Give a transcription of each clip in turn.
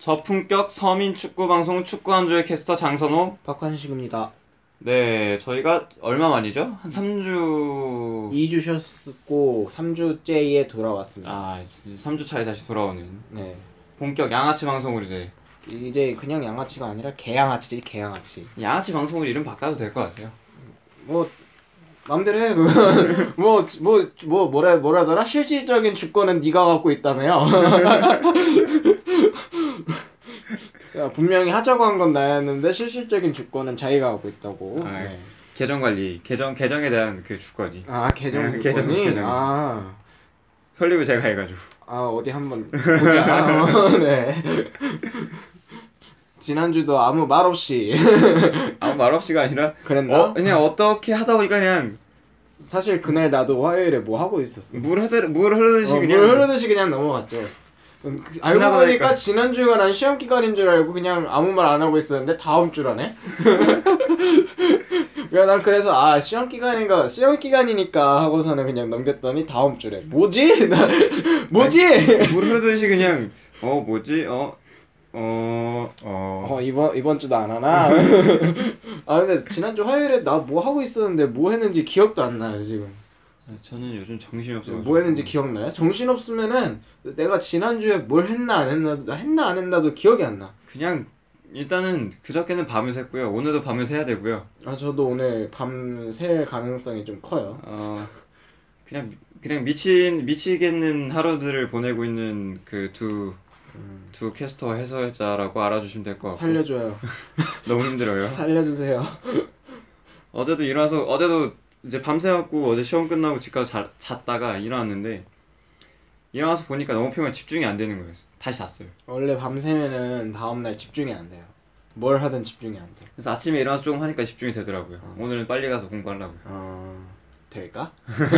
저품격 서민 축구 방송 축구 한 주의 캐스터 장선호 박환식입니다. 네, 저희가 얼마 만이죠? 한 3주 2주 쉬었고 3주째에 돌아왔습니다. 아, 3주 차에 다시 돌아오는 네. 본격 양아치 방송으로 이제 그냥 양아치가 아니라 개양아치지, 개양아치. 양아치 방송으로 이름 바꿔도 될 것 같아요. 뭐 마음대로 해. 뭐라더라? 실질적인 주권은 네가 갖고 있다며요. 야, 분명히 하자고 한 건 나였는데 실질적인 주권은 자기가 갖고 있다고. 아, 네. 계정 관리, 계정에 대한 그 주권이. 아, 계정 네, 주권이. 계정. 아, 설립을 제가 해가지고. 어디 한번 보자. 네. 지난주도 아무 말 없이 아무 말 없이가 아니라 그랬나? 그냥 어떻게 하다 보니까 그냥 사실 그날 나도 화요일에 뭐 하고 있었어. 물 흐르듯이 물 그냥 흐르듯이 그냥 넘어갔죠. 알고 보니까 지난주가 난 시험 기간인 줄 알고 그냥 아무 말 안 하고 있었는데 다음 주라네. 야, 난 그래서 시험 기간이니까 하고서는 그냥 넘겼더니 다음 주래. 뭐지? 뭐지? 물 흐르듯이 그냥 뭐지? 이번 주도 안 하나? 근데 지난주 화요일에 나 뭐 하고 있었는데 뭐 했는지 기억도 안 나요 지금. 저는 요즘 정신이 없어서 뭐 했는지 기억나요? 정신 없으면은 내가 지난주에 뭘 했나 안 했나도 기억이 안 나. 그냥 일단은 그저께는 밤을 샜고요. 오늘도 밤을 새야 되고요. 저도 오늘 밤 샐 가능성이 좀 커요. 그냥 미치겠는 하루들을 보내고 있는 그 두 캐스터 해설자라고 알아주시면 될 것 같고. 살려줘요. 너무 힘들어요. 살려주세요. 어제도 이제 밤새갖고 어제 시험 끝나고 집 가서 잤다가 일어났는데 일어나서 보니까 너무 피곤해 집중이 안 되는 거예요. 다시 잤어요. 원래 밤새면은 다음날 집중이 안 돼요. 뭘 하든 집중이 안 돼. 그래서 아침에 일어나서 조금 하니까 집중이 되더라고요. 오늘은 빨리 가서 공부하려고요. 될까?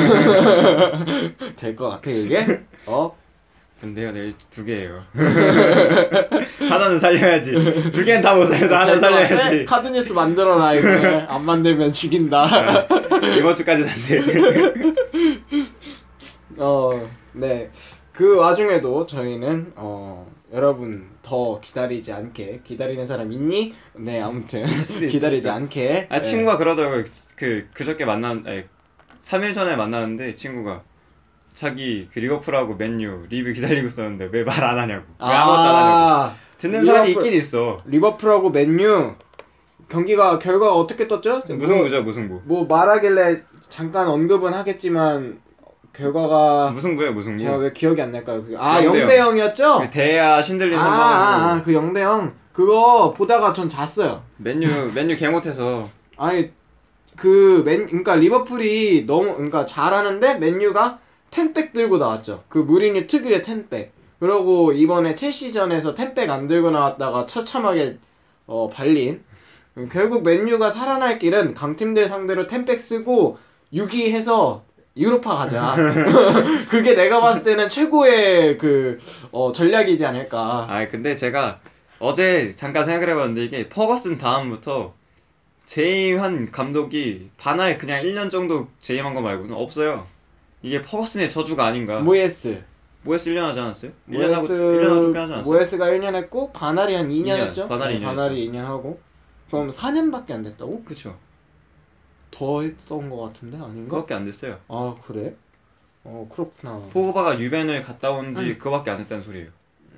될 것 같아 그게? 근데요 내일 2개예요. 하나는 살려야지. 2개는 다 못 살려도 하나 살려야지. 카드뉴스 만들어라 이거. 안 만들면 죽인다. 이번 주까지는 안 돼. 네. 그 와중에도 저희는 여러분 더 기다리지 않게. 기다리는 사람 있니? 네, 아무튼 기다리지 않게. 친구가 그러더라고요. 그저께 3일 전에 만났는데 친구가 자기 그 리버풀하고 맨유 리뷰 기다리고 있었는데 왜 말 안 하냐고. 왜 아무것도 안 하냐고. 듣는 사람이 있긴 있어. 리버풀하고 맨유 결과가 어떻게 떴죠? 무승부. 뭐 말하길래 잠깐 언급은 하겠지만 결과가 무승부. 제가 왜 기억이 안 날까요? 0대 0이었죠? 그 대야 신들린 선방으로. 그 0대 0. 그거 보다가 전 잤어요. 맨유 개 못해서. 그러니까 리버풀이 그러니까 잘하는데 맨유가 10백 들고 나왔죠. 그 무리뉴 특유의 10백. 그러고 이번에 첼시전에서 10백 안 들고 나왔다가 처참하게 발린. 결국 맨유가 살아날 길은 강팀들 상대로 10백 쓰고 6위해서 유로파 가자. 그게 내가 봤을 때는 최고의 전략이지 않을까. 근데 제가 어제 잠깐 생각을 해봤는데 이게 퍼거슨 다음부터 재임한 감독이 반할 그냥 1년 정도 재임한 거 말고는 없어요. 이게 퍼거슨의 저주가 아닌가. 모예스 1년 하지 않았어요? 1년 하고 쫓겨나지 않았어요? 모예스가 1년 했고 바날이 한 2년 했죠? 바날이 2년 바날이 2년 하고. 그럼 4년밖에 안 됐다고? 그쵸. 더 했던 거 같은데 아닌가? 그거밖에 안 됐어요. 그래? 그렇구나. 포그바가 유벤을 갔다 온 지 그거밖에 안 했다는 소리예요.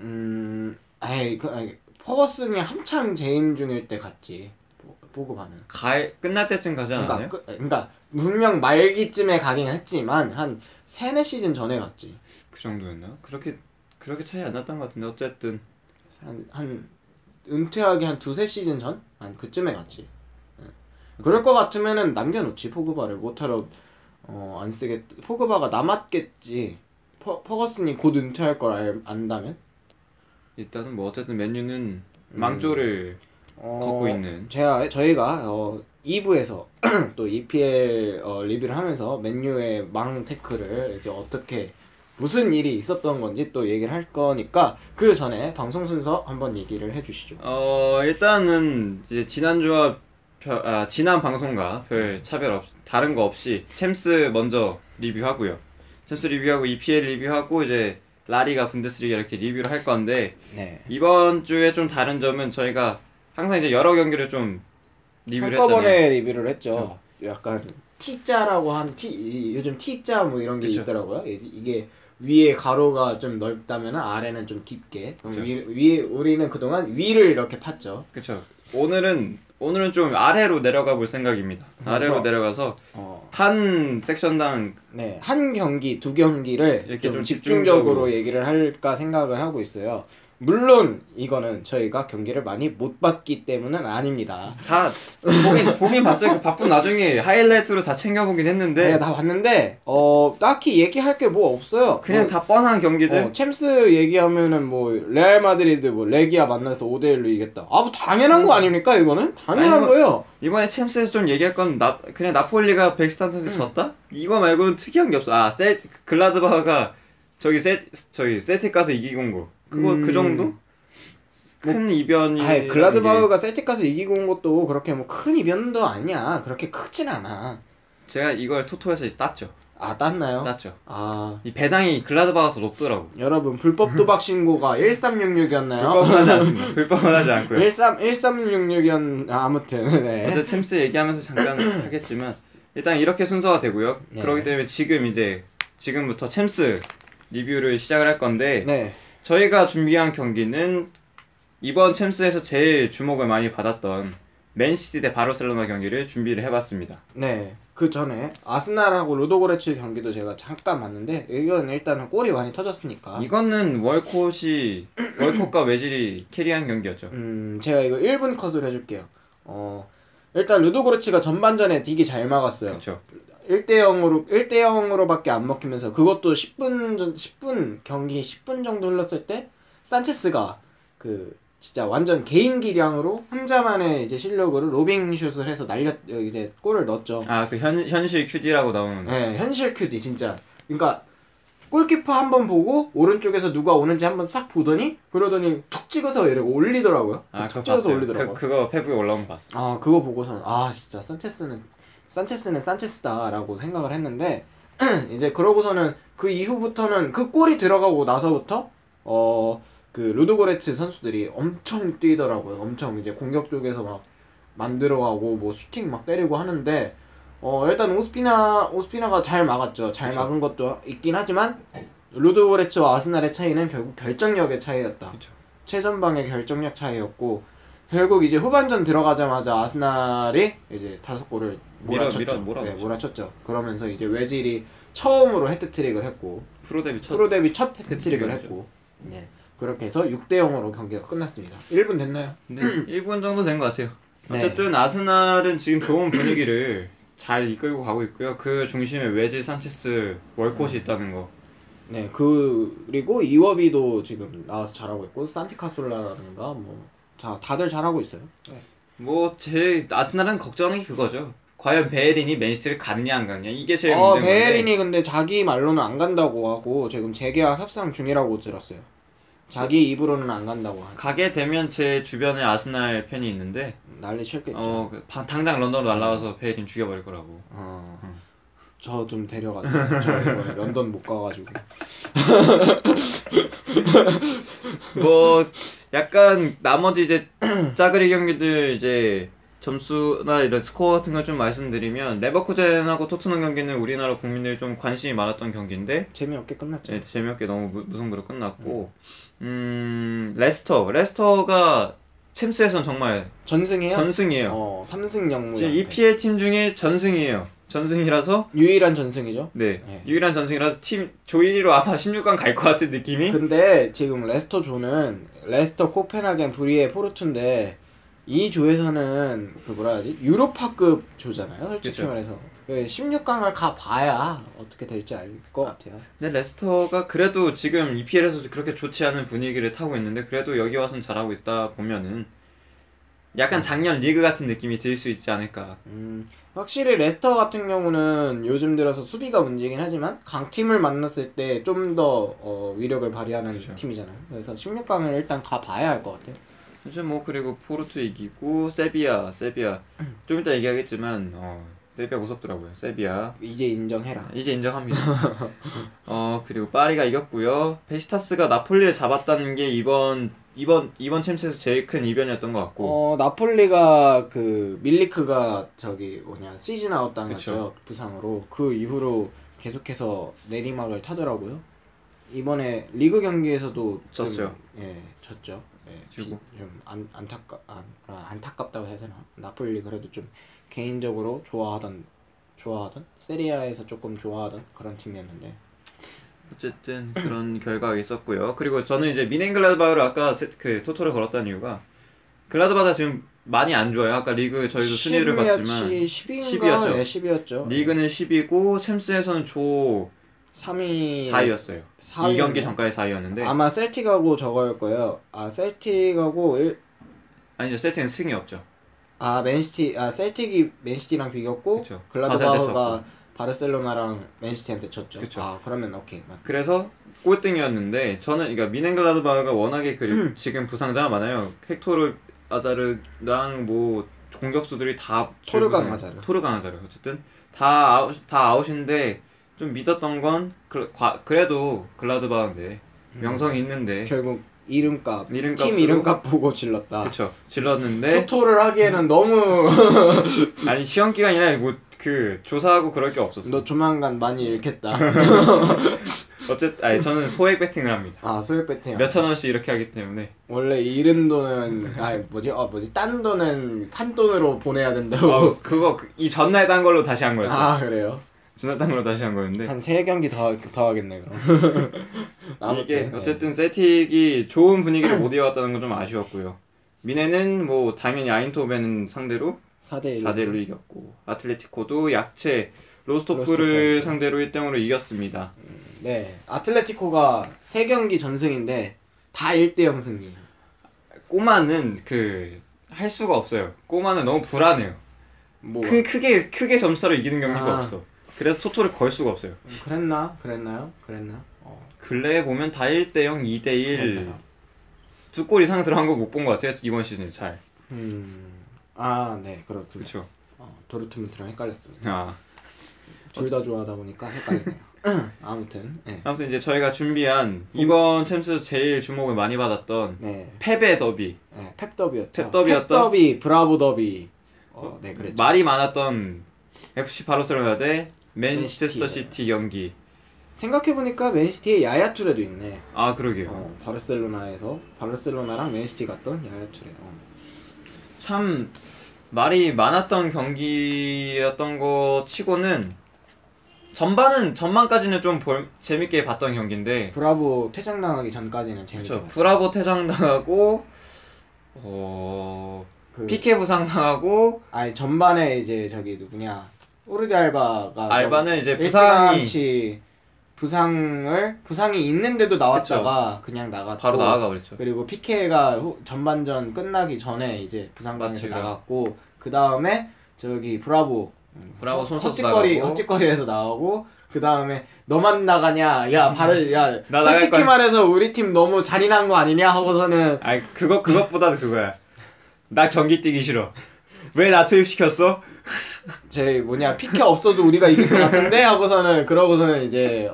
퍼거슨이 한창 재임 중일 때 갔지. 포그바는. 끝날 때쯤 가지 않았나요? 그러니까 분명 말기쯤에 가긴 했지만 한 3-4시즌 전에 갔지. 그 정도였나? 그렇게 차이 안 났던 것 같은데 어쨌든 한 은퇴하기 한 2-3시즌 전? 한 그쯤에 갔지. 그럴 것 같으면은 남겨놓지. 포그바를 못하러 안 쓰겠. 포그바가 남았겠지. 퍼거슨이 곧 은퇴할 걸 안다면. 일단은 뭐 어쨌든 맨유는 망조를 걷고 있는. 저희가 2부에서 또 EPL 리뷰를 하면서 맨유의 망 태클을 이제 어떻게 무슨 일이 있었던 건지 또 얘기를 할 거니까 그 전에 방송 순서 한번 얘기를 해주시죠. 일단은 이제 지난 방송과 별 차별 없이 다른 거 없이 챔스 먼저 리뷰하고요. 챔스 리뷰하고 EPL 리뷰하고 이제 라리가 분데스리가 이렇게 리뷰를 할 건데 네. 이번 주에 좀 다른 점은 저희가 항상 이제 여러 경기를 좀 리뷰를 한꺼번에 했잖아요. 리뷰를 했죠. 약간 T자라고 한 요즘 T자 뭐 이런 게 그쵸. 있더라고요. 이게 위에 가로가 좀 넓다면 아래는 좀 깊게. 그럼 그쵸. 위에 우리는 그동안 위를 이렇게 팠죠. 그렇죠. 오늘은 좀 아래로 내려가 볼 생각입니다. 아래로 내려가서 한 섹션당 네, 한 경기, 두 경기를 이렇게 좀 좀 집중적으로 집중적으로 얘기를 할까 생각을 하고 있어요. 물론 이거는 저희가 경기를 많이 못 봤기 때문은 아닙니다. 다 보긴 봤어요. 그 바쁜 나중에 하이라이트로 다 챙겨보긴 했는데 내가 다 봤는데 딱히 얘기할 게 뭐 없어요. 그냥 다 뻔한 경기들. 챔스 얘기하면은 뭐 레알 마드리드 뭐 레기아 만나서 5대1로 이겼다. 뭐 당연한 거 아닙니까 이거는? 당연한 아니, 뭐, 거예요. 이번에 챔스에서 좀 얘기할 건 그냥 나폴리가 백스탄스한테 졌다? 이거 말고는 특이한 게 없어. 글라드바흐가 저기 셀틱 가서 이기고 온 거. 그 정도? 큰 이변이. 글라드바흐가 셀틱 가서 이기고 온 것도 그렇게 뭐 큰 이변도 아니야. 그렇게 크진 않아. 제가 이걸 토토에서 땄죠. 땄나요? 땄죠. 아, 이 배당이 글라드바흐가 더 높더라고. 여러분 불법 도박 신고가 1366이었나요? 불법은 하지 않습니다. 불법은 하지 않고요. 1366이었 아무튼 네. 어제 챔스 얘기하면서 잠깐 하겠지만 일단 이렇게 순서가 되고요. 네. 그렇기 때문에 지금부터 챔스 리뷰를 시작을 할 건데 네. 저희가 준비한 경기는 이번 챔스에서 제일 주목을 많이 받았던 맨시티 대 바르셀로나 경기를 준비를 해봤습니다. 네. 그 전에 아스날하고 루도고레츠 경기도 제가 잠깐 봤는데 이건 일단은 골이 많이 터졌으니까 이거는 월컷과 외질이 캐리한 경기였죠. 제가 이거 1분 컷으로 해줄게요. 일단 루도고레츠가 전반전에 되게 잘 막았어요. 그렇죠. 1대0으로밖에 안 먹히면서 그것도 10분 경기 10분 정도 흘렀을 때 산체스가 진짜 완전 개인 기량으로 혼자만의 이제 실력으로 로빙 슛을 해서 이제 골을 넣었죠. 그 현실 큐디라고 나오는. 네, 현실 큐디 진짜. 그러니까 골키퍼 한번 보고 오른쪽에서 누가 오는지 한번 싹 보더니 그러더니 툭 찍어서 이러고 올리더라고요. 그거 툭 찍어서 봤어요. 올리더라고요. 그거 페북에 올라온 거 봤어. 그거 보고선 진짜 산체스는 산체스다라고 생각을 했는데 이제 그러고서는 그 이후부터는 그 골이 들어가고 나서부터 루도고레츠 선수들이 엄청 뛰더라고요. 엄청 이제 공격 쪽에서 막 만들어가고 뭐 슈팅 막 때리고 하는데 일단 오스피나가 잘 막았죠. 잘 그쵸. 막은 것도 있긴 하지만 루도고레츠와 아스날의 차이는 결국 결정력의 차이였다. 그쵸. 최전방의 결정력 차이였고 결국 이제 후반전 들어가자마자 아스날이 이제 5골을 몰아쳤죠. 몰아쳤죠. 네, 몰아쳤죠. 그러면서 이제 외질이 처음으로 헤트트릭을 했고 프로 데뷔 첫 헤트트릭을 헤트트릭이죠. 했고 네. 그렇게 해서 6대0으로 경기가 끝났습니다. 1분 됐나요? 네, 1분 정도 된 것 같아요. 네. 어쨌든 아스날은 지금 좋은 분위기를 잘 이끌고 가고 있고요. 그 중심에 외질 산체스 월컷이 있다는 거. 네, 그리고 이워비도 지금 나와서 잘하고 있고 산티카솔라라든가 다들 잘하고 있어요. 네. 제 아스날은 걱정하는 게 그거죠. 과연 베예린이 맨시티를 가느냐 안 가느냐 이게 제일 문제인 건데. 베예린이 근데 자기 말로는 안 간다고 하고 지금 재계약 협상 중이라고 들었어요. 자기 입으로는 안 간다고 하고. 가게 되면 제 주변에 아스날 팬이 있는데 난리 칠겠죠. 당장 런던으로 날라와서 베예린 죽여버릴 거라고. 저 좀 데려가세요. 저 이번에 런던 못 가가지고. 약간 나머지 이제 짜그리 경기들 이제 점수나 이런 스코어 같은 걸 좀 말씀드리면 레버쿠젠하고 토트넘 경기는 우리나라 국민들이 좀 관심이 많았던 경기인데 재미없게 끝났죠. 네, 재미없게 너무 무승부로 끝났고 레스터가 챔스에선 정말 전승이에요? 전승이에요. 3승 0무. 지금 EPL 팀 중에 전승이에요. 전승이라서 유일한 전승이죠. 네, 네. 유일한 전승이라서 팀 조이로 아마 16강 갈 것 같은 느낌이. 근데 지금 레스터 조는 레스터, 코펜하겐, 브리에, 포르투인데 이 조에서는 뭐라 하지? 유로파급 조잖아요. 솔직히 그쵸. 말해서 16강을 가봐야 어떻게 될지 알 것 같아요. 근데 레스터가 그래도 지금 EPL에서 그렇게 좋지 않은 분위기를 타고 있는데 그래도 여기 와서는 잘하고 있다 보면은 약간 작년 리그 같은 느낌이 들 수 있지 않을까. 확실히 레스터 같은 경우는 요즘 들어서 수비가 문제긴 하지만 강팀을 만났을 때 좀 더 위력을 발휘하는 그쵸. 팀이잖아요. 그래서 16강을 일단 가봐야 할 것 같아요. 이제 그리고 포르투 이기고 세비야 좀 이따 얘기하겠지만 세비야 무섭더라고요. 세비야 이제 인정해라. 이제 인정합니다. 그리고 파리가 이겼고요. 베시타스가 나폴리를 잡았다는 게 이번 챔스에서 제일 큰 이변이었던 것 같고. 나폴리가 그 밀리크가 저기 뭐냐 시즌 아웃 당했죠. 그쵸. 부상으로. 그 이후로 계속해서 내리막을 타더라고요. 이번에 리그 경기에서도 좀, 졌어요. 졌죠. 지고. 좀 안타깝다고 해야 되나? 나폴리 그래도 좀 개인적으로 좋아하던 세리아에서 조금 좋아하던 그런 팀이었는데. 어쨌든 그런 결과가 있었고요. 그리고 저는 이제 미넨글라드바흐를 아까 토토를 걸었다는 이유가 글라드바흐가 지금 많이 안 좋아요. 아까 리그 저희도 순위를 봤지만 10위였죠. 네, 10위였죠. 리그는 10위고 챔스에서는 조 3위 4위였어요. 2경기 전까지 4위였는데 아마 셀틱하고 저거일 거예요. 셀틱하고 아니죠. 세팅은 승이 없죠. 맨시티 셀틱이 맨시티랑 비겼고 그쵸. 글라드바흐가 바르셀로나랑 맨시티한테 졌죠. 그쵸. 그러면 오케이. 그래서 꼴등이었는데 저는 그러니까 미넨글라드바흐가 워낙에 지금 부상자가 많아요. 헥토르 아자르랑 뭐 공격수들이 다 토르강 아자르 어쨌든 다 아웃인데 좀 믿었던 건 그래도 글라드바흐인데 명성이 있는데 결국 팀 이름값으로 이름값 보고 질렀다. 그쵸. 질렀는데 토토를 하기에는 너무 아니 시험 기간이라 뭐 조사하고 그럴 게 없었어. 너 조만간 많이 잃겠다. 어쨌든 저는 소액 베팅을 합니다. 소액 베팅. 몇천 원씩 이렇게 하기 때문에 원래 잃은 돈은 딴 돈은 판돈으로 보내야 된다고. 그거 이 전날 딴 걸로 다시 한 거였어. 그래요? 전날 딴 걸로 다시 한 거였는데 한 3경기 더 하겠네 그럼. 이게 어쨌든 세틱이 좋은 분위기를 못 이어왔다는 건 좀 아쉬웠고요. 미네는 뭐 당연히 아인토벤 상대로 4대1로 이겼고 아틀레티코도 약체 로스토프를 상대로 1등으로 이겼습니다. 네, 아틀레티코가 3경기 전승인데 다 1대0 승리. 꼬마는 할 수가 없어요. 꼬마는 너무 불안해요. 크게 점수차로 이기는 경기가 없어. 그래서 토토를 걸 수가 없어요. 그랬나요? 근래에 보면 다 1대0, 2대1 두 골 이상 들어간 거 못 본 것 같아요. 이번 시즌에 잘. 네, 그렇군요. 그렇죠. 도르트문트랑 헷갈렸습니다. 둘 다 좋아하다 보니까 헷갈리네요. 아무튼 이제 저희가 준비한 이번 챔스에서 제일 주목을 많이 받았던 펩의 더비. 펩 더비였죠. 펩 더비였던 펩 더비, 브라보 더비. 네, 그랬죠. 말이 많았던 FC 바르셀로나 대 맨체스터 시티 경기. 생각해보니까 맨시티에 야야 투레도 있네. 그러게요. 바르셀로나랑 맨시티 갔던 야야 투레. 참 말이 많았던 경기였던 거 치고는 전반까지는 좀 재밌게 봤던 경기인데 브라보 퇴장당하기 전까지는 재밌게 봤어요. 브라보 퇴장당하고 피케 부상당하고 전반에 이제 저기 누구냐 오르디 알바는 이제 부상이 있는데도 나왔다가 그쵸. 그냥 나갔고 바로 나가가 그랬죠. 그리고 피케가 전반전 끝나기 전에 이제 부상당해서 나갔고 그 다음에 저기 브라보 헛짓거리에서 나오고 그 다음에 너만 나가냐 솔직히 말해서 우리 팀 너무 잔인한 거 아니냐 하고서는 그것보다도 그거야. 나 경기 뛰기 싫어. 왜 나 투입시켰어? 피케 없어도 우리가 이길 것 같은데 하고서는 그러고서는 이제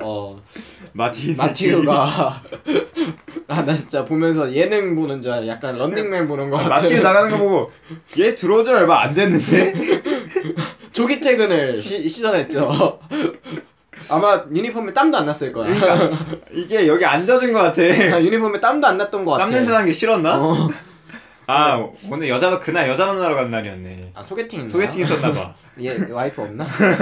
마티우가 나 진짜 보면서 예능 보는 줄 약간 런닝맨 보는 거 같아. 마티우 나가는 거 보고 얘 들어온 지 얼마 안 됐는데? 조기 퇴근을 시전했죠. 아마 유니폼에 땀도 안 났을 거야. 그러니까 이게 여기 안 젖은 거 같아. 유니폼에 땀도 안 났던 거 같아. 땀 냄새 나는 게 싫었나? 오늘 그날 여자 만나러 간 날이었네. 소개팅 있었나 봐. 얘 와이프 없나?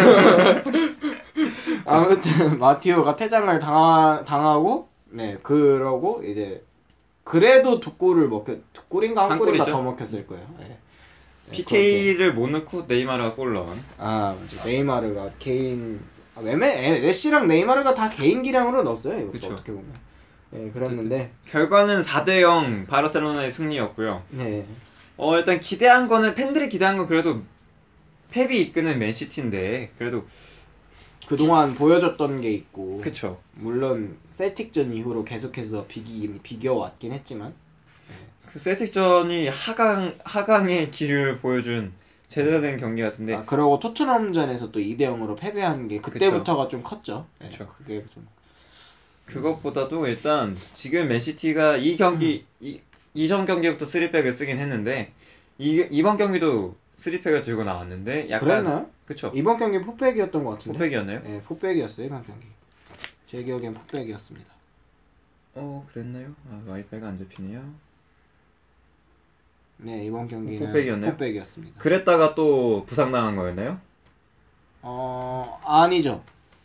아무튼 마티오가 퇴장을 당하고 그러고 이제 그래도 두 골인가 한 골인가 더 먹혔을 거예요. PK를 못 넣고 네이마르가 골 넣은. 맞아. 네이마르가 개인 메시랑 네이마르가 다 개인 기량으로 넣었어요. 이것도 어떻게 보면. 그랬는데 결과는 4대0 바르셀로나의 승리였고요. 일단 팬들이 기대한 건 그래도 펩이 이끄는 맨시티인데 그래도 그동안 보여줬던 게 있고 그쵸. 물론 셀틱전 이후로 계속해서 비겨왔긴 했지만 셀틱전이 하강의 길을 보여준 제대로 된 경기 같은데 그리고 토트넘전에서 또 2대0으로 패배한 게 그때부터가 좀 컸죠. 그게 좀 그것보다도 일단 지금 맨시티가 이 경기 이전 경기부터 3백을 쓰긴 했는데 이번 경기도 3백을 들고 나왔는데 약간 그랬나요? 그쵸. 이번 경기 포백이었던 것 같은데. 포백이었나요? 네, 포백이었어요 이번 경기. 제 기억엔 포백이었습니다. 그랬나요? 와이파이가 안 잡히네요. 네, 이번 경기는 포백이었나요? 포백이었습니다. 그랬다가 또 부상당한 거였나요? 아니죠.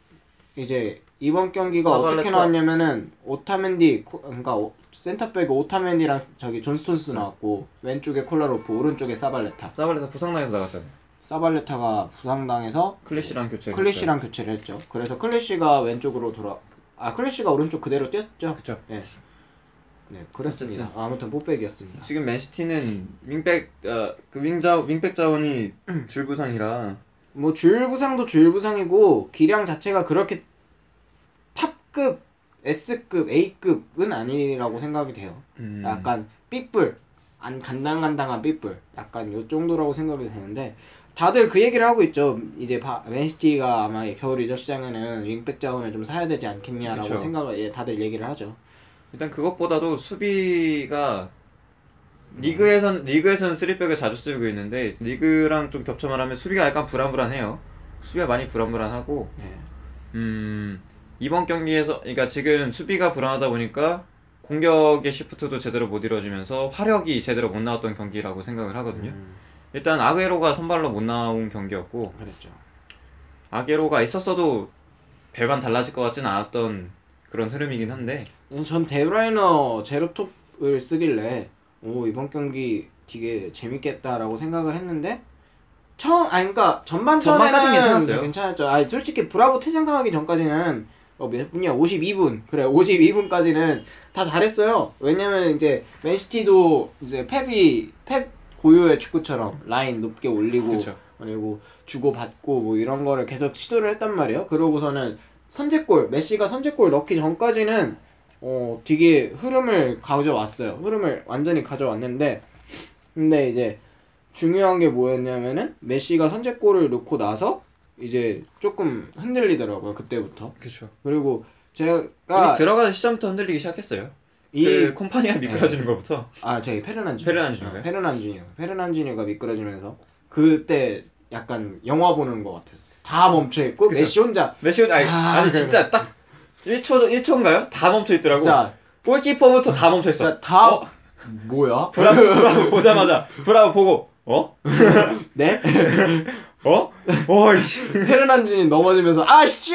이제 이번 경기가 어떻게 사발레타. 나왔냐면은 오타멘디 그러니까 센터백 오타멘디랑 저기 존 스톤스 나왔고 왼쪽에 콜라로프 오른쪽에 사발레타. 사발레타 부상당해서 나갔잖아요. 사발레타가 부상당해서 클래시랑 교체를 했죠. 그래서 클래시가 왼쪽으로 클래시가 오른쪽 그대로 뛰었죠. 그쵸. 네. 네, 그렇습니다. 아무튼 포백이었습니다. 지금 맨시티는 윙백 윙백 자원이 줄부상이라 뭐 주일 부상도 주일 부상이고 기량 자체가 그렇게 탑급 S급 A급은 아니라고 생각이 돼요. 약간 삐뿔 간당간당한 삐뿔 약간 요 정도라고 생각이 되는데 다들 그 얘기를 하고 있죠. 이제 맨시티가 아마 겨울 이적 시장에는 윙백 자원을 좀 사야 되지 않겠냐라고 그쵸. 생각을 다들 얘기를 하죠. 일단 그것보다도 수비가 리그에서는 3백을 자주 쓰고 있는데 리그랑 좀 겹쳐만 하면 수비가 약간 불안불안해요. 수비가 많이 불안불안하고 네. 이번 경기에서 그러니까 지금 수비가 불안하다 보니까 공격의 시프트도 제대로 못 이루어지면서 화력이 제대로 못 나왔던 경기라고 생각을 하거든요. 일단 아구에로가 선발로 못 나온 경기였고 그랬죠. 아구에로가 있었어도 별반 달라질 것 같지는 않았던 그런 흐름이긴 한데 전 데브라이너 제로톱을 쓰길래 이번 경기 되게 재밌겠다라고 생각을 했는데 그러니까 전반까지는 괜찮았어요. 괜찮았죠. 솔직히 브라보 퇴장당하기 전까지는 몇 분이야? 52분. 그래, 52분까지는 다 잘했어요. 왜냐면 이제 맨시티도 이제 펩 고유의 축구처럼 라인 높게 올리고 그쵸. 그리고 주고 받고 뭐 이런 거를 계속 시도를 했단 말이에요. 그러고서는 메시가 선제골 넣기 전까지는 되게 흐름을 가져왔어요. 흐름을 완전히 가져왔는데 근데 이제 중요한 게 뭐였냐면은 메시가 선제골을 넣고 나서 이제 조금 흔들리더라고요. 그때부터. 그렇죠. 그리고 제가 이미 들어가는 시점부터 흔들리기 시작했어요. 그 콤파니가 미끄러지는 것부터. 저기 페르난지뉴. 페르난지뉴가 미끄러지면서 그때 약간 영화 보는 것 같았어. 다 멈춰 있고 메시 혼자. 아니 진짜 딱 1초인가요? 다 멈춰 있더라고. 진짜 골키퍼부터 다 멈춰 있어. 다 뭐야? 브라보 보자마자 브라보 보고 네? 어이씨. 페르난지뉴 넘어지면서 쉣!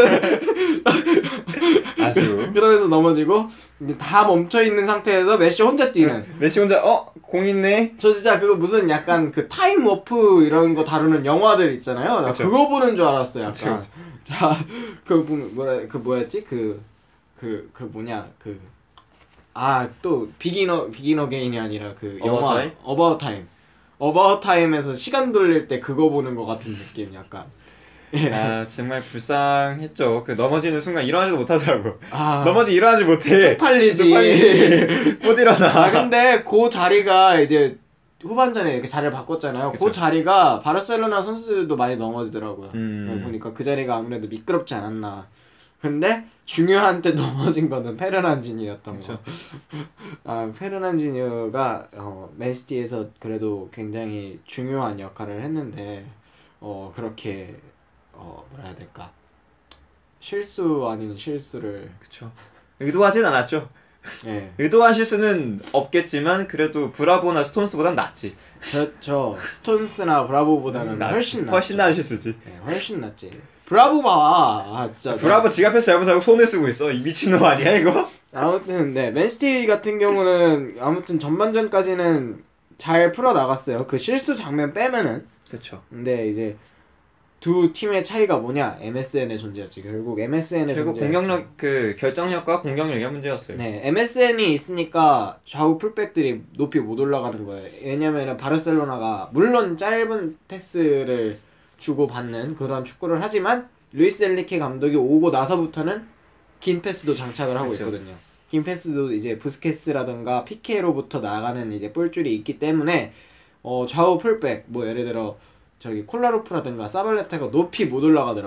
아주. 그러면서 넘어지고 이제 다 멈춰 있는 상태에서 메시 혼자 뛰는. 메시 혼자 공 있네. 저 진짜 그거 무슨 약간 그 타임 워프 이런 거 다루는 영화들 있잖아요. 나 그쵸. 그거 보는 줄 알았어 약간. 그쵸. 자, 그 뭐였지? 또 비긴 어게인이 아니라 그 영화 어바웃 타임. 어바웃 타임에서 시간 돌릴 때 그거 보는 것 같은 느낌 약간. 정말 불쌍했죠. 그 넘어지는 순간 일어나지도 못하더라고. 일어나지 못해. 쪽팔리지. 못 일어나. 근데 그 자리가 이제 후반전에 이렇게 자리를 바꿨잖아요. 그쵸. 그 자리가 바르셀로나 선수들도 많이 넘어지더라고요. 음. 보니까 그 자리가 아무래도 미끄럽지 않았나. 근데 중요한 때 넘어진 거는 페르난지뉴였던 거. 페르난지뉴가 맨시티에서 그래도 굉장히 중요한 역할을 했는데 그렇게 뭐라 해야 될까? 실수 아닌 실수를. 그쵸. 의도하진 않았죠. 네. 의도한 실수는 없겠지만 그래도 브라보나 스톤스보단 낫지. 그렇죠. 스톤스나 브라보보다는 훨씬 낫죠. 훨씬 나은 실수지. 네, 훨씬 낫지. 브라보 봐. 진짜. 브라보 지갑에서 잘못하고 손을 쓰고 있어. 이 미친놈 아니야 이거? 아무튼 네, 맨시티 같은 경우는 아무튼 전반전까지는 잘 풀어 나갔어요. 그 실수 장면 빼면은. 그렇죠. 근데 이제 두 팀의 차이가 뭐냐? MSN의 존재였지. 결국 공격력 결정력과 공격력이 문제였어요. 네, MSN이 있으니까 좌우 풀백들이 높이 못 올라가는 거예요. 왜냐면은 바르셀로나가 물론 짧은 패스를 주고 받는 그런 축구를 하지만 루이스 엔리케 감독이 오고 나서부터는 긴 패스도 장착을 하고 있거든요. 긴 패스도 이제 부스케스라든가 피케로부터 나가는 이제 볼줄이 있기 때문에 좌우 풀백 뭐 예를 들어 저기 콜라로프라든가 사발레타가 높이 못 올라가더라고요.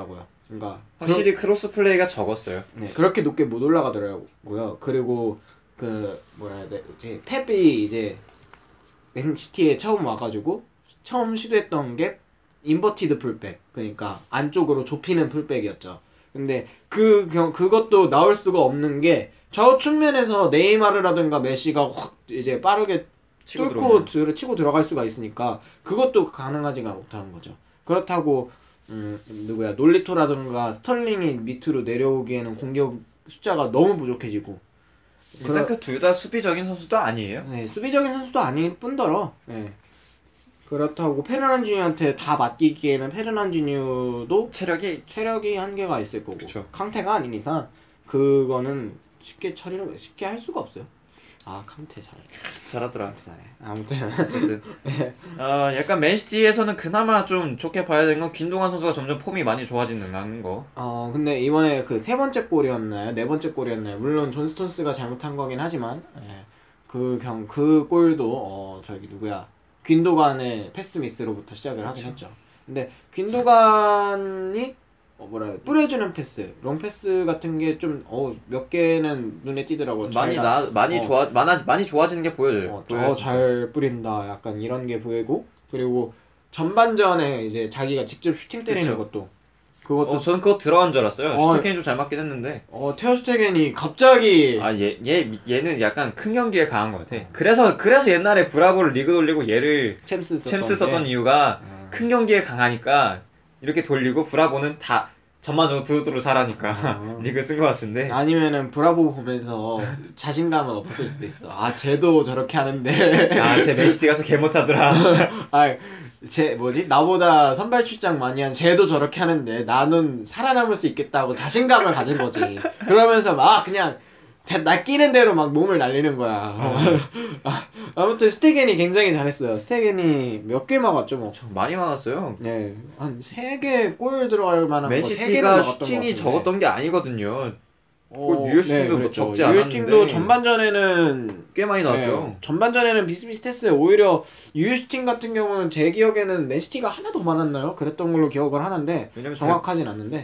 그러니까 확실히 크로스 플레이가 적었어요. 네, 그렇게 높게 못 올라가더라고요. 그리고 그 뭐라 해야 되지? 펩이 이제 맨시티에 처음 와가지고 처음 시도했던 게 인버티드 풀백, 그러니까 안쪽으로 좁히는 풀백이었죠. 근데 그것도 나올 수가 없는 게 좌우 측면에서 네이마르라든가 메시가 확 이제 빠르게 뚫고 치고 들어갈 수가 있으니까 그것도 가능하지가 못하는 거죠. 그렇다고 누구야 놀리토라든가 스털링이 밑으로 내려오기에는 공격 숫자가 너무 부족해지고 일단 그 둘 다 수비적인 선수도 아니에요. 네, 수비적인 선수도 아닐 뿐더러 네. 그렇다고 페르난지뉴한테 다 맡기기에는 페르난지뉴도 체력이 한계가 있을 거고 그쵸. 캉테가 아닌 이상 그거는 쉽게 할 수가 없어요. 아 캉테 잘하더라. 잘해. 아무튼 어쨌든 약간 맨시티에서는 그나마 좀 좋게 봐야 되는 건 김동완 선수가 점점 폼이 많이 좋아지는 거. 근데 이번에 그 세 번째 골이었나요? 네 번째 골이었나요? 물론 존 스톤스가 잘못한 거긴 하지만 예. 그 골도 저기 누구야? 균도간의 패스 미스로부터 시작을 하긴 했죠. 근데 균도간이 뿌려주는 패스, 롱 패스 같은 게 좀 몇 개는 눈에 띄더라고요. 많이 좋아지는 게 보여져요. 잘 뿌린다, 약간 이런 게 보이고, 그리고 전반전에 이제 자기가 직접 슈팅 때리는 그쵸. 그것도 저는 그거 들어간 줄 알았어요. 슈터케인 좀 잘 맞긴 했는데. 테어슈테겐이 갑자기 얘는 약간 큰 경기에 강한 것 같아. 그래서 옛날에 브라보를 리그 돌리고 얘를 챔스 썼던 이유가 큰 경기에 강하니까 이렇게 돌리고 브라보는 다 전반적으로 두루두루 잘하니까 리그 쓴 것 같은데. 아니면은 브라보 보면서 자신감을 얻었을 수도 있어. 쟤도 저렇게 하는데. 쟤 맨시티 가서 개 못하더라. 나보다 선발 출장 많이 한 쟤도 저렇게 하는데 나는 살아남을 수 있겠다고 자신감을 가진 거지. 그러면서 그냥 나 끼는 대로 막 몸을 날리는 거야. 아무튼 스테겐이 굉장히 잘했어요. 스테겐이 몇 개 막았죠, 뭐. 많이 막았어요. 네, 한 3개 골 들어갈 만한 거 3개는 맨시티가 슈팅이 적었던 게 아니거든요. 유효슈팅도 그렇죠. 적지 않았는데. 유효슈팅도 전반전에는 꽤 많이 나왔죠. 네, 전반전에는 비슷비슷했어요. 오히려 유효슈팅 같은 경우는 제 기억에는 맨시티가 하나 더 많았나요? 그랬던 걸로 기억을 하는데 정확하진 않는데.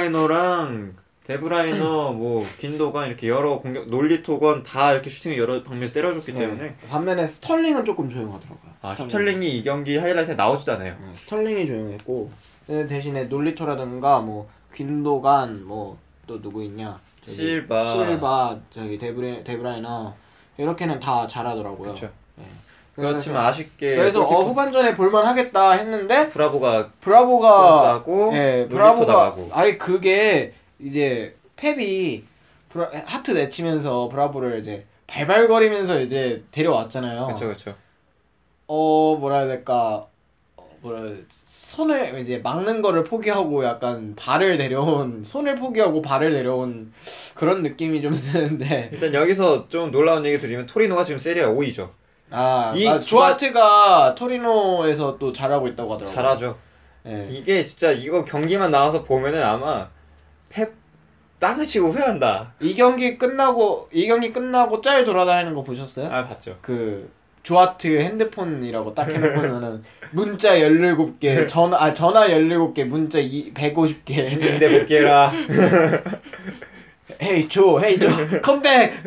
데브라이너 뭐 균도간 이렇게 여러 공격 놀리토건 다 이렇게 슈팅을 여러 방면에서 때려줬기 때문에. 반면에 스털링은 조금 조용하더라고요. 스털링이 이 경기 하이라이트에 나오지도 않아요. 스털링이 조용했고 대신에 놀리토라든가 뭐 균도간 뭐 또 누구 있냐? 실바 저기 데브라이너 이렇게는 다 잘하더라고요. 그렇죠. 네. 그렇지만 아쉽게 그래서 후반전에 볼만 하겠다 했는데 브라보가 크로스하고 놀리토 나가고. 그게 이제 펩이 하트 내치면서 브라보를 이제 발발거리면서 이제 데려왔잖아요. 그렇죠. 뭐라 해야 될까? 손을 이제 막는 거를 포기하고 약간 손을 포기하고 발을 데려온 그런 느낌이 좀 드는데. 일단 여기서 좀 놀라운 얘기 드리면 토리노가 지금 세리아 5위죠. 조아트가 토리노에서 또 잘하고 있다고 하더라고요. 잘하죠. 네. 이게 진짜 이거 경기만 나와서 보면은 아마 펩 땅을 치고 후회한다. 이 경기 끝나고 짤 돌아다니는 거 보셨어요? 봤죠. 조아트 핸드폰이라고 딱 해놓고서는 문자 17개, 전화 17개, 문자 150개. 근데 복귀해라. 헤이 조, 컴백.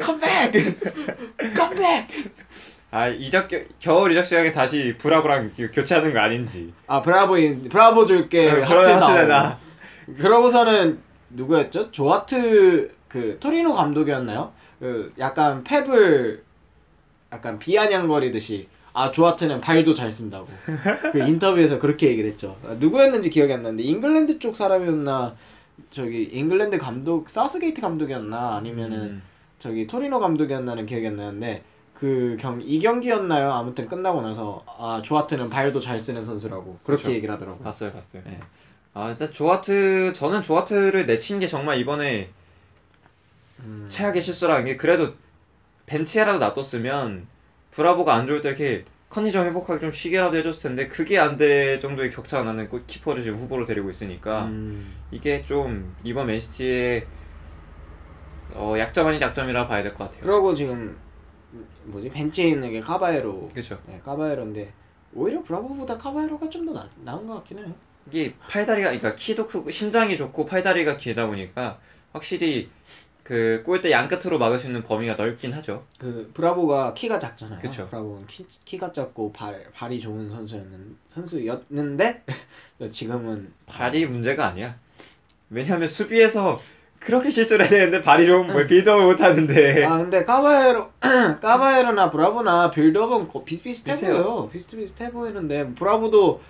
겨울 이적 시장에 다시 브라보랑 교체하는 거 아닌지. 브라보 줄게. 하트 내놔. 그러고서는 누구였죠? 조아트 토리노 감독이었나요? 약간 펩을 약간 비아냥거리듯이 조아트는 발도 잘 쓴다고. 인터뷰에서 그렇게 얘기를 했죠. 누구였는지 기억이 안 나는데 잉글랜드 쪽 사람이었나, 저기 잉글랜드 감독 사우스게이트 감독이었나 아니면은 저기 토리노 감독이었나는 기억이 안 나는데 이 경기였나요? 아무튼 끝나고 나서 조아트는 발도 잘 쓰는 선수라고 그렇게 그쵸. 얘기를 하더라고요. 봤어요. 네. 일단 저는 조아트를 내친 게 정말 이번에 최악의 실수라는 게, 그래도 벤치에라도 놔뒀으면 브라보가 안 좋을 때 이렇게 컨디션 회복하기 좀 쉬게라도 해줬을 텐데 그게 안 될 정도의 격차가 나는 키퍼를 지금 후보로 데리고 있으니까 이게 좀 이번 맨시티의 약점 아닌 약점이라 봐야 될 것 같아요. 그리고 지금 벤치에 있는 게 카바에로. 그렇죠. 네, 카바에로인데 오히려 브라보보다 카바에로가 좀 더 나은 것 같긴 해요. 이게 팔다리가 그러니까 키도 크고 신장이 좋고 팔다리가 길다 보니까 확실히 그 골대 양 끝으로 막을 수 있는 범위가 넓긴 하죠. 그 브라보가 키가 작잖아요. 그쵸. 브라보는 키가 작고 발이 좋은 선수였는데 지금은 발이 문제가 아니야. 왜냐하면 수비에서 그렇게 실수를 해야 되는데 발이 좀 빌드업을 못 하는데. 아 근데 까바에로나 브라보나 빌드업은 비슷비슷해 비슷해요. 보여요. 비슷비슷해 보이는데 브라보도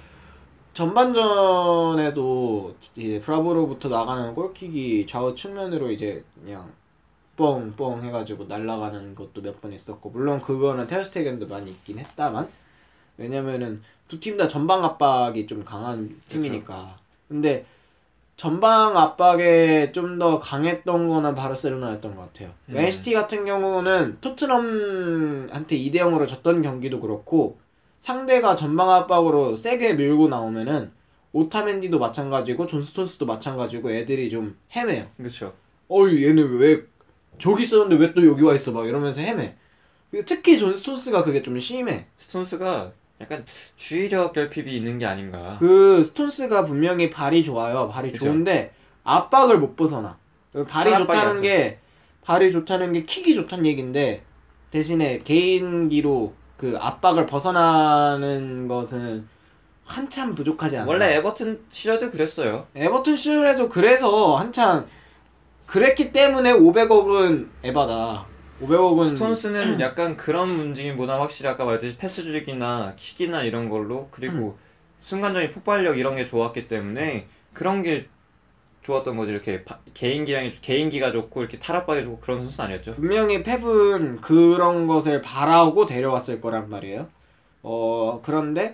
전반전에도 이제 브라보로부터 나가는 골킥이 좌우 측면으로 이제 그냥 뻥뻥 해가지고 날아가는 것도 몇 번 있었고, 물론 그거는 테어스테겐도 많이 있긴 했다만, 왜냐면은 두 팀 다 전방 압박이 좀 강한 팀이니까. 근데 전방 압박에 좀 더 강했던 거는 바르셀로나였던 것 같아요. 맨시티 같은 경우는 토트넘한테 2대0으로 졌던 경기도 그렇고, 상대가 전방 압박으로 세게 밀고 나오면은 오타멘디도 마찬가지고 존 스톤스도 마찬가지고 애들이 좀 헤매요. 그렇죠. 어이 얘는 왜 저기 있었는데 왜 또 여기 와 있어 막 이러면서 헤매. 특히 존 스톤스가 그게 좀 심해. 스톤스가 약간 주의력 결핍이 있는 게 아닌가. 그 스톤스가 분명히 발이 좋아요. 발이 그쵸. 좋은데 압박을 못 벗어나. 발이 압박이 좋다는 게 킥이 좋다는 얘긴데, 대신에 개인기로 그 압박을 벗어나는 것은 한참 부족하지 않나. 원래 에버튼 시절도 그랬어요. 에버튼 시절에도 그래서 한참 그랬기 때문에 500억은 에바다. 500억은 스톤스는 약간 그런 움직임보다 확실히 아까 말했듯이 패스 주기나 킥이나 이런 걸로, 그리고 순간적인 폭발력 이런 게 좋았기 때문에 그런 게 좋았던 거지. 이렇게 개인기가 좋고 이렇게 탈압박이 좋고 그런 선수는 아니었죠. 분명히 펩은 그런 것을 바라고 데려왔을 거란 말이에요. 그런데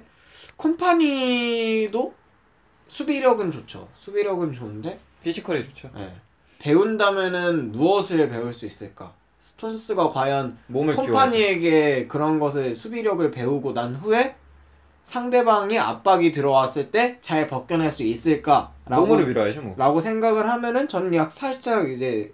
콤파니도 수비력은 좋죠. 수비력은 좋은데 피지컬이 좋죠. 배운다면은 무엇을 배울 수 있을까? 스톤스가 과연 몸을 콤파니에게 그런 것을 수비력을 배우고 난 후에 상대방이 압박이 들어왔을 때 잘 벗겨낼 수 있을까? 몸으로 밀어야죠 뭐. 라고 생각을 하면은 저는 살짝 이제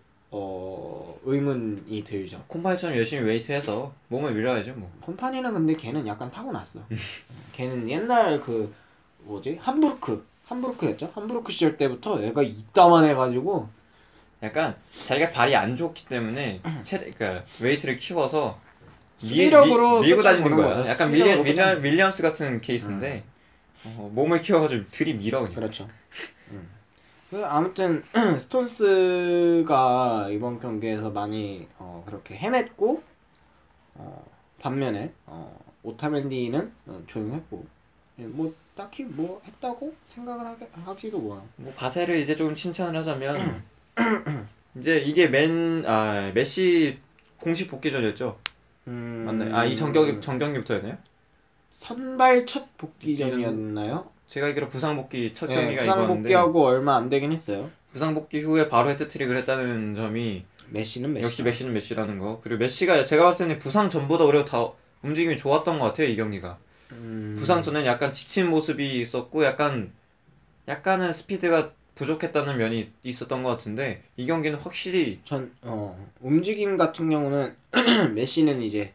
의문이 들죠. 콤파니처럼 열심히 웨이트해서 몸을 밀어야죠 뭐. 콤파니는 근데 걔는 약간 타고났어. 걔는 옛날 그 뭐지? 함부르크였죠? 함부르크 시절 때부터 얘가 이따만 해가지고 약간 자기가 발이 안 좋기 때문에 그러니까 웨이트를 키워서 수비력으로 밀고 다니는 보는 거야. 거죠. 약간 수비력으로 윌리엄스 같은 케이스인데 몸을 키워가지고 들이밀어 그냥. 그렇죠. 아무튼 스톤스가 이번 경기에서 많이 그렇게 헤맸고, 반면에 오타멘디는 조용했고, 뭐 딱히 뭐 했다고 생각을 하지도 뭐야. 뭐 바세를 이제 좀 칭찬을 하자면 이제 이게 메시 공식 복귀전이었죠. 맞나요? 이 정경기부터였나요? 선발 첫 복귀전이었나요? 제가 알기로 부상 복귀 첫 네, 경기가 부상 이거였는데 복귀하고 얼마 안 되긴 했어요. 부상 복귀 후에 바로 해트트릭을 했다는 점이 메시는 메시. 역시 메시는 메시라는 거. 그리고 메시가 제가 봤을 때는 부상 전보다 오히려 다 움직임이 좋았던 것 같아요 이 경기가. 부상 전에는 약간 지친 모습이 있었고 약간은 스피드가 부족했다는 면이 있었던 것 같은데 이 경기는 확실히 움직임 같은 경우는 메시는 이제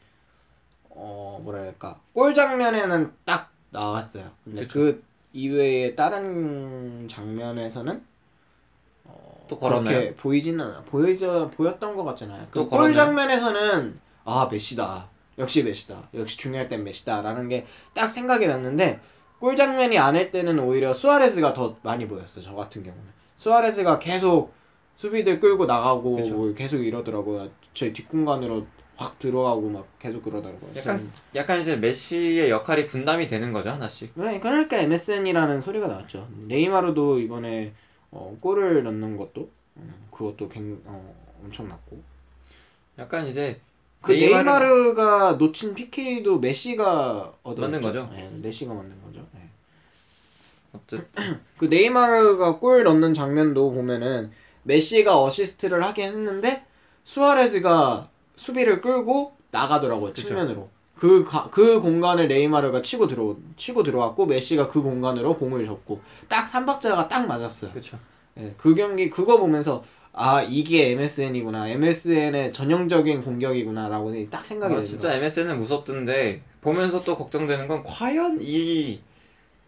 뭐랄까 골 장면에는 딱 나왔어요. 근데 그쵸. 그 이외에 다른 장면에서는 또 걸었나요? 그렇게 보이지는 않아. 보였던 것 같잖아요. 또 그 골 걸었나요? 장면에서는 메시다. 역시 메시다. 역시 중요할 땐 메시다라는 게 딱 생각이 났는데, 골 장면이 아닐 때는 오히려 수아레스가 더 많이 보였어. 저 같은 경우는 수아레스가 계속 수비들 끌고 나가고 그쵸. 계속 이러더라고요. 제 뒷공간으로 확 들어가고 막 계속 그러더라고요. 약간 이제 메시의 역할이 분담이 되는 거죠 하나씩. 네, 그러니까 MSN이라는 소리가 나왔죠. 네이마르도 이번에 골을 넣는 것도 그것도 엄청났고, 약간 이제 그 네이마르가 놓친 PK도 메시가 만든 거죠? 네, 메시가 만든 거죠. 네. 어쨌든 그 네이마르가 골 넣는 장면도 보면은 메시가 어시스트를 하긴 했는데 수아레스가 수비를 끌고 나가더라고요. 그쵸. 측면으로. 그 공간을 네이마르가 치고 들어왔고 메시가 그 공간으로 공을 줬고 딱 3박자가 딱 맞았어요. 그렇죠. 네, 그 경기 그거 보면서 이게 MSN이구나. MSN의 전형적인 공격이구나 라고 딱 생각이 들어요. 진짜 MSN은 무섭던데 보면서 또 걱정되는 건 과연 이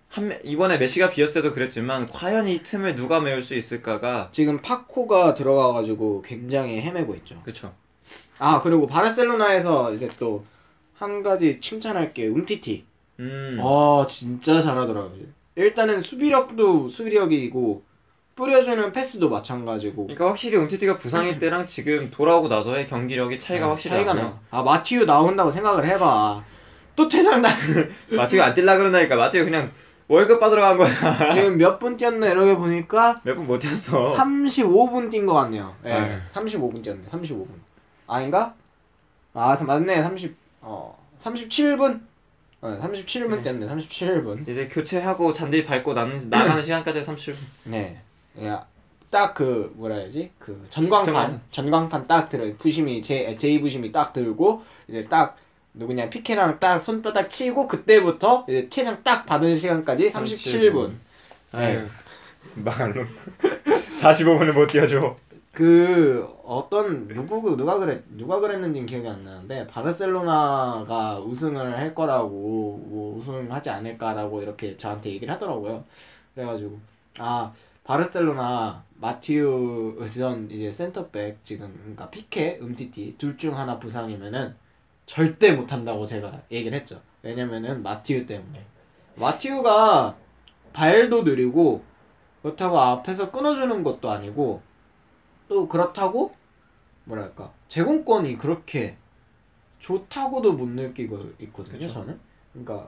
이번에 메시가 비었을 때도 그랬지만 과연 이 틈을 누가 메울 수 있을까가 지금 파코가 들어가가지고 굉장히 헤매고 있죠. 그쵸. 아 그리고 바르셀로나에서 이제 또 한 가지 칭찬할 게 움티티. 아 진짜 잘하더라고요. 일단은 수비력도 수비력이고 뿌려주는 패스도 마찬가지고. 그러니까 확실히 움티티가 부상일 때랑 지금 돌아오고 나서의 경기력이 차이가 확실히 차이가 나요. 나. 아 마티우 나온다고 생각을 해봐. 또 퇴장당. 마티가 안 뛸라 그러나니까 마티가 그냥 월급 받으러 간 거야. 지금 몇 분 뛰었나 이렇게 보니까 몇 분 못 뛰었어. 35분 뛴 것 같네요. 예. 아유. 35분 뛰었네. 35분. 아닌가? 아 맞네. 37분. 37분 뛰었네. 37분. 이제 교체하고 잔디 밟고 나가는 시간까지 37분. 네. 딱 그 뭐라 해야지? 그 전광판 딱 들어. 부심이 제이 부심이 딱 들고 이제 딱 누구냐 피케랑 딱 손바닥 치고 그때부터 이제 퇴장 딱 받은 시간까지 37분. 아유 말로 45분을 못 뛰어줘. 그 어떤 누가 그랬는지 기억이 안 나는데 바르셀로나가 우승을 할 거라고 뭐 우승하지 않을까라고 이렇게 저한테 얘기를 하더라고요. 그래가지고 아 바르셀로나 마티우 전 이제 센터백 지금 그러니까 피케 음티티 둘 중 하나 부상이면은 절대 못한다고 제가 얘기를 했죠. 왜냐면은 마티우 때문에. 마티우가 발도 느리고 그렇다고 앞에서 끊어주는 것도 아니고 또 그렇다고 뭐랄까 제공권이 그렇게 좋다고도 못 느끼고 있거든요. 그쵸. 저는. 그러니까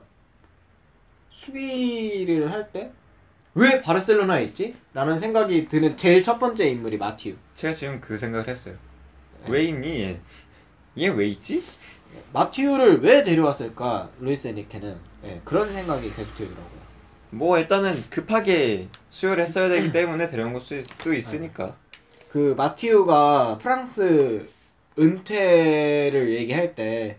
수비를 할 때 왜 바르셀로나에 있지? 라는 생각이 드는 제일 첫 번째 인물이 마티우. 제가 지금 그 생각을 했어요. 왜 있니 얘? 얘 왜 있지? 마티우를 왜 데려왔을까 루이스 에니케는 그런 생각이 계속 들더라고요. 뭐 일단은 급하게 수혈을 했어야 되기 때문에 데려온 걸 수도 있으니까. 그 마티우가 프랑스 은퇴를 얘기할 때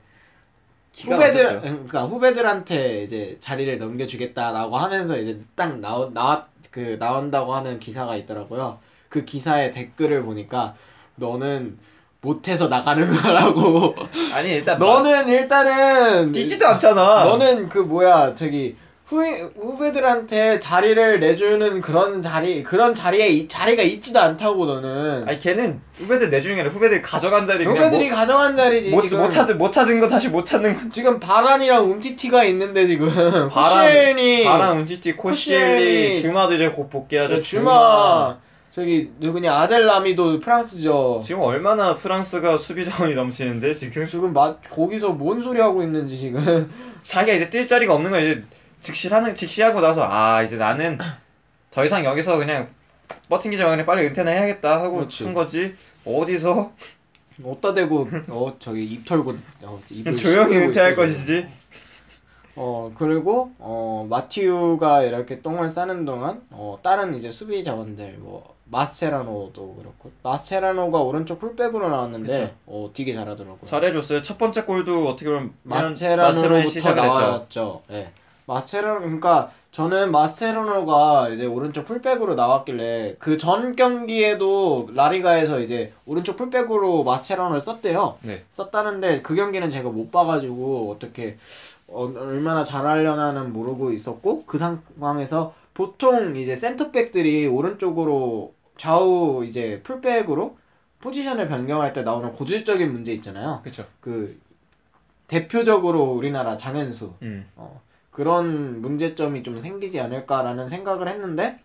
후배들한테 이제 자리를 넘겨주겠다라고 하면서 이제 딱 나온다고 하는 기사가 있더라고요. 그 기사의 댓글을 보니까 너는 못해서 나가는 거라고. 아니 일단 너는 일단은 뛰지도 않잖아. 너는 그 뭐야 저기 후배들한테 자리를 내주는 그런 자리에 자리가 있지도 않다고 너는. 아니 걔는 후배들 내주는 게 아니라 후배들이 가져간 자리 후배들이 가져간 자리지. 지금 못 찾은 거 다시 못 찾는 거. 지금 바란이랑 움티티가 있는데 지금 바란 움티티 코시엘리 주마도 이제 곧 복귀하죠. 주마 저기 누구냐 아델라미도 프랑스죠. 지금 얼마나 프랑스가 수비 자원이 넘치는데 지금 거기서 뭔 소리 하고 있는지 지금. 자기가 이제 뛸 자리가 없는 거야. 이제 직시하고 나서 이제 나는 더 이상 여기서 그냥 버팅기지 말고 그냥 빨리 은퇴나 해야겠다 하고 그렇지. 한 거지. 어디서 어디다 대고 저기 입 털고 입을 조용히 씻고 은퇴할 있어요. 것이지. 그리고 마티우가 이렇게 똥을 싸는 동안 다른 이제 수비 자원들 뭐 마스체라노도 그렇고 마스체라노가 오른쪽 풀백으로 나왔는데 되게 잘하더라고요. 잘해줬어요. 첫 번째 골도 어떻게 보면 마스체라노부터 시작을 했죠. 나왔죠. 예. 그러니까 저는 마스체라노가 이제 오른쪽 풀백으로 나왔길래 그 전 경기에도 라리가에서 이제 오른쪽 풀백으로 마스체라노를 썼대요. 네. 썼다는데 그 경기는 제가 못 봐가지고 어떻게 얼마나 잘하려나는 모르고 있었고 그 상황에서 보통 이제 센터백들이 오른쪽으로 좌우 이제 풀백으로 포지션을 변경할 때 나오는 고질적인 문제 있잖아요. 그렇죠. 그 대표적으로 우리나라 장현수 그런 문제점이 좀 생기지 않을까라는 생각을 했는데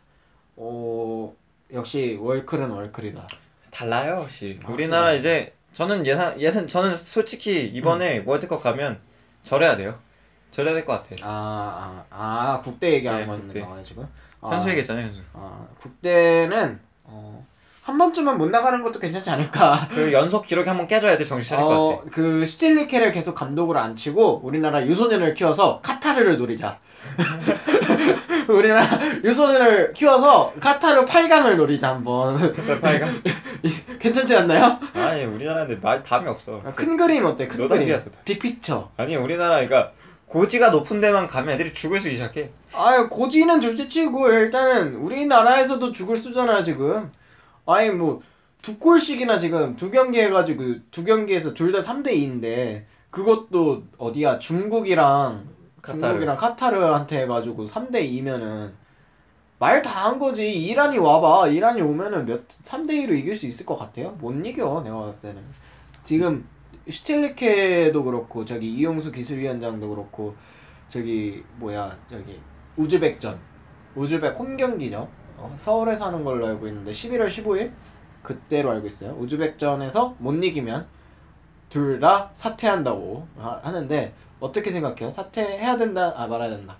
역시 월클은 월클이다. 달라요, 확실히. 우리나라 이제 저는 저는 솔직히 이번에 월드컵 가면 절해야 돼요. 절해야 될 것 같아. 국대 얘기하는 네, 거는 나와요 지금. 현수 얘기했잖아요, 현수. 국대는 한 번쯤은 못 나가는 것도 괜찮지 않을까. 그 연속 기록이 한번 깨져야 돼. 정신 차릴 것 같아. 그 슈틸리케를 계속 감독으로 안 치고 우리나라 유소년을 키워서 카타르를 노리자. 우리나라 유소년을 키워서 카타르 8강을 노리자 한번. 8강? 괜찮지 않나요? 아니 우리나라인데 말 답이 없어. 큰 그림 어때? 큰 그림. 노답이야. 빅피처. 아니 우리나라 그러니까 고지가 높은 데만 가면 애들이 죽을 수 시작해. 고지는 둘째치고 일단은 우리나라에서도 죽을 수잖아 지금. 뭐 2골씩이나 지금 2경기 해가지고 2경기에서 둘 다 3대2인데 그것도 어디야 중국이랑 중국이랑 카타르한테 해가지고 3대2면은 말 다 한 거지. 이란이 와봐. 이란이 오면은 3대2로 이길 수 있을 것 같아요? 못 이겨 내가 봤을 때는. 지금 슈틸리케도 그렇고 저기 이용수 기술위원장도 그렇고 저기 저기 우즈벡 홈 경기죠. 서울에서 하는 걸로 알고 있는데 11월 15일 그때로 알고 있어요. 우즈벡전에서 못 이기면 둘 다 사퇴한다고 하는데 어떻게 생각해요? 사퇴해야 된다? 말아야 된다.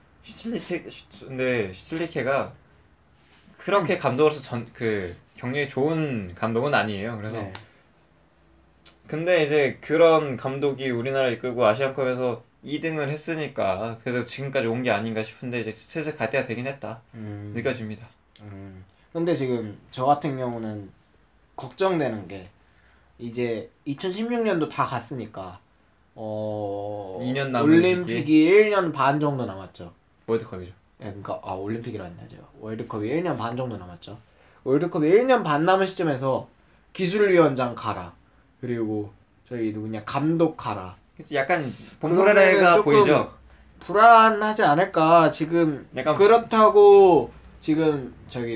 근데 슈틸리케가 그렇게 감독으로서 경력이 좋은 감독은 아니에요. 그래서 네. 근데 이제 그런 감독이 우리나라 이끌고 아시안컵에서 2등을 했으니까 그래도 지금까지 온 게 아닌가 싶은데 이제 슬슬 갈 때가 되긴 했다. 느껴집니다. 근데 지금 저 같은 경우는 걱정되는 게 이제 2016년도 다 갔으니까 2년 남은 올림픽이 1년 반 정도 남았죠. 월드컵이죠. 예, 그러니까 올림픽이라 했나 제가. 월드컵이 1년 반 정도 남았죠. 월드컵이 1년 반 남은 시점에서 기술위원장 가라. 그리고 저희 누구냐 감독 가라. 그치, 약간 봄프레레가 보이죠. 불안하지 않을까 지금. 약간 그렇다고 지금 저기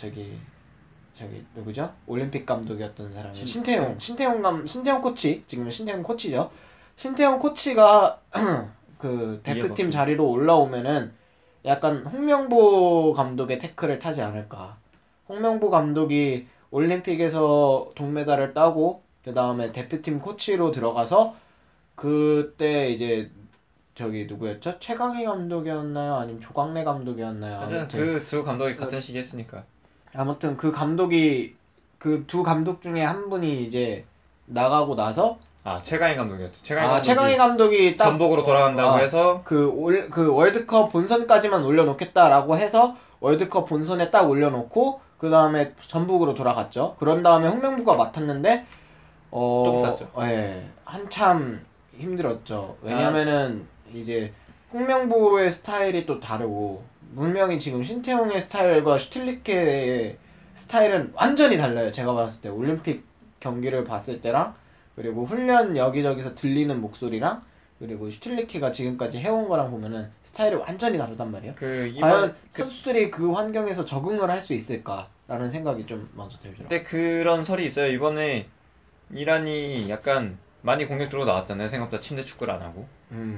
누구죠? 올림픽 감독이었던 사람이 신태용 코치. 지금은 신태용 코치죠. 신태용 코치가 그 대표팀 자리로 올라오면은 약간 홍명보 감독의 태클을 타지 않을까. 홍명보 감독이 올림픽에서 동메달을 따고 그 다음에 대표팀 코치로 들어가서 그때 이제 저기 누구였죠? 최강희 감독이었나요? 아니면 조광래 감독이었나요? 맞아요. 그 두 감독이 같은 시기 했으니까. 아무튼 그 감독이 그 두 감독 중에 한 분이 이제 나가고 나서 최강희 감독이었죠. 최강희 감독이 딱 전복으로 돌아간다고 해서 그 월드컵 본선까지만 올려놓겠다라고 해서 월드컵 본선에 딱 올려놓고 그 다음에 전북으로 돌아갔죠. 그런 다음에 홍명보가 맡았는데 똥 쌌죠. 예, 한참 힘들었죠. 왜냐면은 이제 홍명보의 스타일이 또 다르고 분명히 지금 신태용의 스타일과 슈틸리케의 스타일은 완전히 달라요. 제가 봤을 때 올림픽 경기를 봤을 때랑 그리고 훈련 여기저기서 들리는 목소리랑 그리고 슈틸리케가 지금까지 해온 거랑 보면은 스타일이 완전히 다르단 말이에요. 과연 선수들이 그 환경에서 적응을 할 수 있을까라는 생각이 좀 먼저 들더라고요. 근데 그런 설이 있어요. 이번에 이란이 약간 많이 공격적으로 나왔잖아요. 생각보다 침대 축구를 안 하고.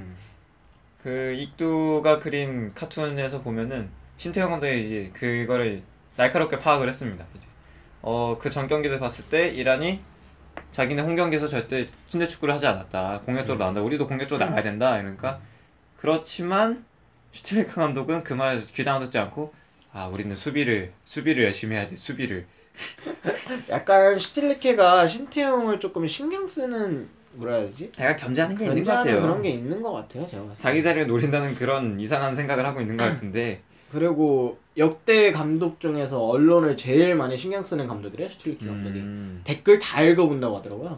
그 익두가 그린 카툰에서 보면은 신태용 감독이 이제 그거를 날카롭게 파악을 했습니다. 이제 그 전 경기들 봤을 때 이란이 자기네 홈 경기에서 절대 침대 축구를 하지 않았다. 공격적으로 나온다. 우리도 공격적으로 나가야 된다. 이러니까 그렇지만 슈틸리케 감독은 그 말에 귀담아 듣지 않고 우리는 수비를 열심히 해야 돼. 수비를. 약간 슈틸리케가 신태용을 조금 신경 쓰는 뭐라 해야 되지? 약간 견제하는 게 있는 것 같아요. 그런 게 있는 것 같아요. 제가 봤을 때. 자기 자리를 노린다는 그런 이상한 생각을 하고 있는 것 같은데. 그리고 역대 감독 중에서 언론을 제일 많이 신경 쓰는 감독이래 슈틸리케 감독이. 댓글 다 읽어본다고 하더라고요.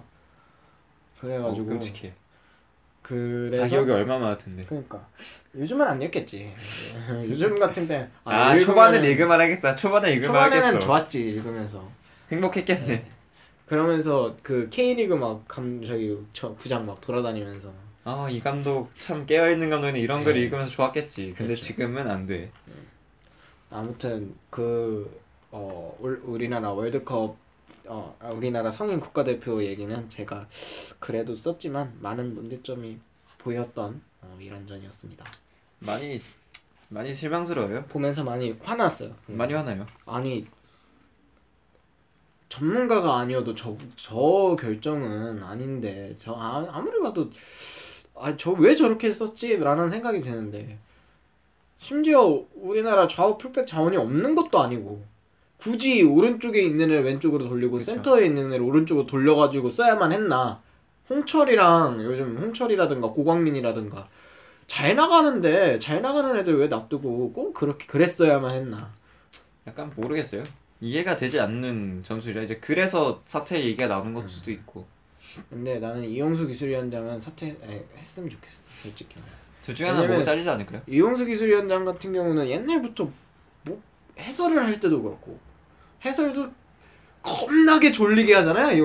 그래가지고 끔찍해. 그래서 자기 욕이 얼마나 많던데. 그러니까 요즘은 안 읽겠지. 요즘 같은 때 초반에 읽을만 하겠다. 초반에 읽을만 하겠어. 초반에는 좋았지 읽으면서. 행복했겠네. 그러면서 그 K리그 막 구장 막 돌아다니면서 이 감독 참 깨어있는 감독이네 이런 걸 읽으면서 좋았겠지. 근데 그렇죠. 지금은 안 돼. 아무튼 우리나라 월드컵 우리나라 성인 국가대표 얘기는 제가 그래도 썼지만 많은 문제점이 보였던 이런 전이었습니다. 많이 실망스러워요. 보면서 많이 화났어요. 많이 화나요. 아니 전문가가 아니어도 저 결정은 아닌데 아무리 봐도 저 왜 저렇게 썼지? 라는 생각이 드는데 심지어 우리나라 좌우 풀백 자원이 없는 것도 아니고 굳이 오른쪽에 있는 애를 왼쪽으로 돌리고 그쵸. 센터에 있는 애를 오른쪽으로 돌려가지고 써야만 했나. 요즘 홍철이라든가 고광민이라든가 잘 나가는 애들 왜 놔두고 꼭 그렇게 그랬어야만 했나. 약간 모르겠어요. 이해가 되지 않는 전술이라 이제 그래서 사퇴 얘기가 나오는 걸 수도 있고. 근데 나는 이용수 기술위원장은 사퇴했으면 좋겠어. 솔직히 말해서. 둘 중에 하나 보고 잘리지 않을까요? 이용수 기술위원장 같은 경우는 옛날부터 뭐 해설을 할 때도 그렇고 해설도 겁나게 졸리게 하잖아요.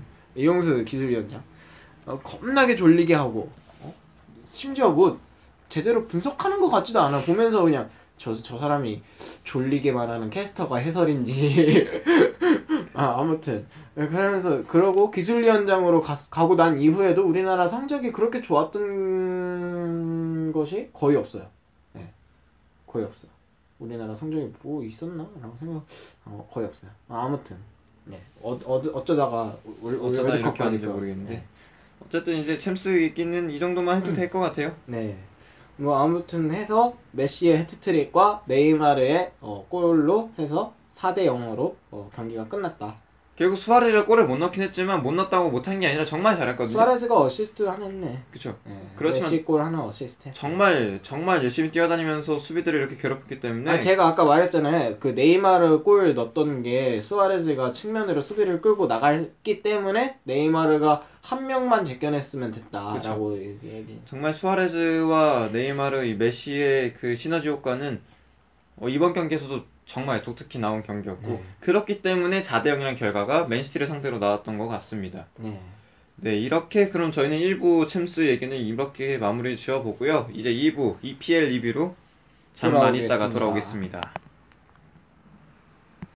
이용수 기술위원장 겁나게 졸리게 하고 심지어 뭐 제대로 분석하는 것 같지도 않아. 보면서 그냥 저 사람이 졸리게 말하는 캐스터가 해설인지 아무튼 그러면서 그러고 기술위원장으로 가고 난 이후에도 우리나라 성적이 그렇게 좋았던 것이 거의 없어요. 네, 거의 없어. 우리나라 성적이 뭐 있었나? 라고 생각 거의 없어요. 아무튼 네 어쩌다가 이렇게 하는지 모르겠는데 네. 어쨌든 이제 챔스 있기는 이 정도만 해도 될 것 같아요. 네. 뭐 아무튼 해서 메시의 해트트릭과 네이마르의 골로 해서 4대 0으로 경기가 끝났다. 결국 수아레즈가 골을 못 넣긴 했지만 못 넣었다고 못한 게 아니라 정말 잘했거든요. 수아레즈가 어시스트 하나 했네. 그쵸. 네. 그렇지만 메시 골 하나 어시스트 했어. 정말 열심히 뛰어다니면서 수비들을 이렇게 괴롭혔기 때문에 제가 아까 말했잖아요. 그 네이마르 골 넣었던 게 수아레즈가 측면으로 수비를 끌고 나갔기 때문에 네이마르가 한 명만 제껴냈으면 됐다라고 얘기. 정말 수아레즈와 네이마르, 이 메시의 그 시너지 효과는 이번 경기에서도 정말 독특히 나온 경기였고 네. 그렇기 때문에 4대 0이라는 결과가 맨시티를 상대로 나왔던 것 같습니다. 네. 네, 이렇게 그럼 저희는 1부 챔스 얘기는 이렇게 마무리 지어보고요. 이제 2부 EPL 리뷰로 잠깐 있다가 돌아오겠습니다.